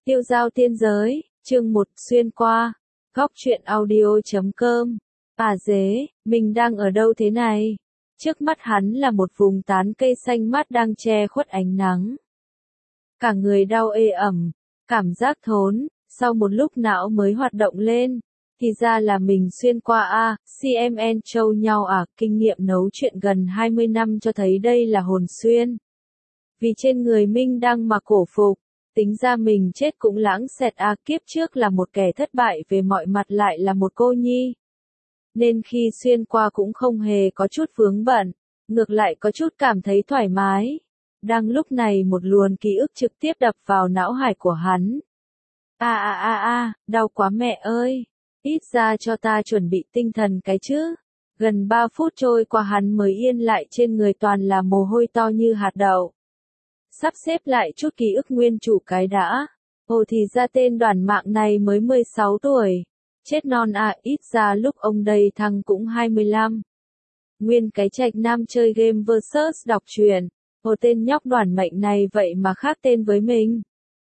Tiêu giao tiên giới, chương 1 xuyên qua, góc truyện audio.com. Dế, mình đang ở đâu thế này? Trước mắt hắn là một vùng tán cây xanh mát đang che khuất ánh nắng. Cả người đau ê ẩm, cảm giác thốn, sau một lúc não mới hoạt động lên. Thì ra là mình xuyên qua CMN trâu nhau kinh nghiệm nấu chuyện gần 20 năm cho thấy đây là hồn xuyên. Vì trên người Minh đang mặc cổ phục, tính ra mình chết cũng lãng xẹt kiếp trước là một kẻ thất bại về mọi mặt lại là một cô nhi. Nên khi xuyên qua cũng không hề có chút vướng bận, ngược lại có chút cảm thấy thoải mái. Đang lúc này một luồng ký ức trực tiếp đập vào não hải của hắn. Đau quá mẹ ơi, ít ra cho ta chuẩn bị tinh thần cái chứ. Gần 3 phút trôi qua hắn mới yên lại, trên người toàn là mồ hôi to như hạt đậu. Sắp xếp lại chút ký ức nguyên chủ cái đã. Ồ thì ra tên đoàn mạng này mới 16 tuổi. Chết non ít ra lúc ông đây thăng cũng 25. Nguyên cái trạch nam chơi game versus đọc truyện. Ồ tên nhóc đoàn mệnh này vậy mà khác tên với mình.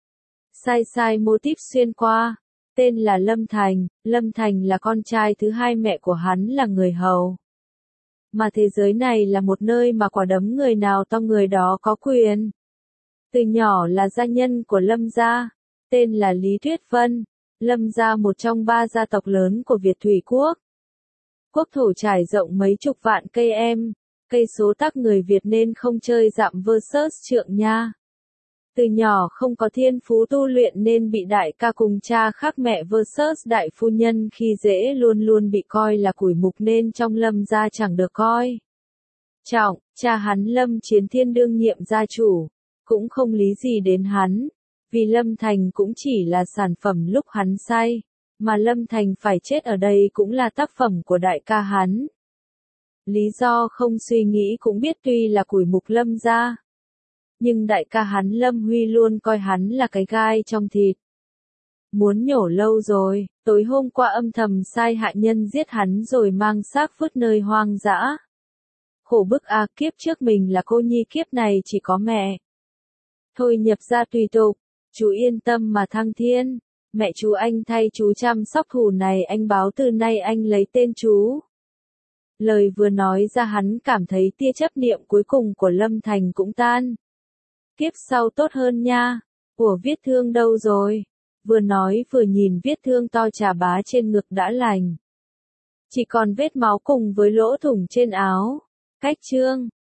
Sai mô típ xuyên qua. Tên là Lâm Thành. Lâm Thành là con trai thứ hai, mẹ của hắn là người hầu. Mà thế giới này là một nơi mà quả đấm người nào to người đó có quyền. Từ nhỏ là gia nhân của Lâm gia, tên là Lý Tuyết Vân. Lâm gia một trong 3 gia tộc lớn của Việt Thủy Quốc. Quốc thổ trải rộng mấy chục vạn cây số tắc người Việt nên không chơi dạm versus trượng nha. Từ nhỏ không có thiên phú tu luyện nên bị đại ca cùng cha khác mẹ versus đại phu nhân khi dễ, luôn luôn bị coi là củi mục nên trong Lâm gia chẳng được coi trọng. Cha hắn Lâm Chiến Thiên đương nhiệm gia chủ, cũng không lý gì đến hắn, vì Lâm Thành cũng chỉ là sản phẩm lúc hắn say, mà Lâm Thành phải chết ở đây cũng là tác phẩm của đại ca hắn. Lý do không suy nghĩ cũng biết, tuy là củi mục Lâm gia, nhưng đại ca hắn Lâm Huy luôn coi hắn là cái gai trong thịt. Muốn nhổ lâu rồi, tối hôm qua âm thầm sai hạ nhân giết hắn rồi mang xác vứt nơi hoang dã. Khổ bức kiếp trước mình là cô nhi, kiếp này chỉ có mẹ. Thôi nhập ra tùy tục, chú yên tâm mà thăng thiên, mẹ chú anh thay chú chăm sóc, thù này anh báo, từ nay anh lấy tên chú. Lời vừa nói ra hắn cảm thấy tia chấp niệm cuối cùng của Lâm Thành cũng tan. Kiếp sau tốt hơn nha. Của vết thương đâu rồi? Vừa nói vừa nhìn vết thương to chà bá trên ngực đã lành. Chỉ còn vết máu cùng với lỗ thủng trên áo. Cách chương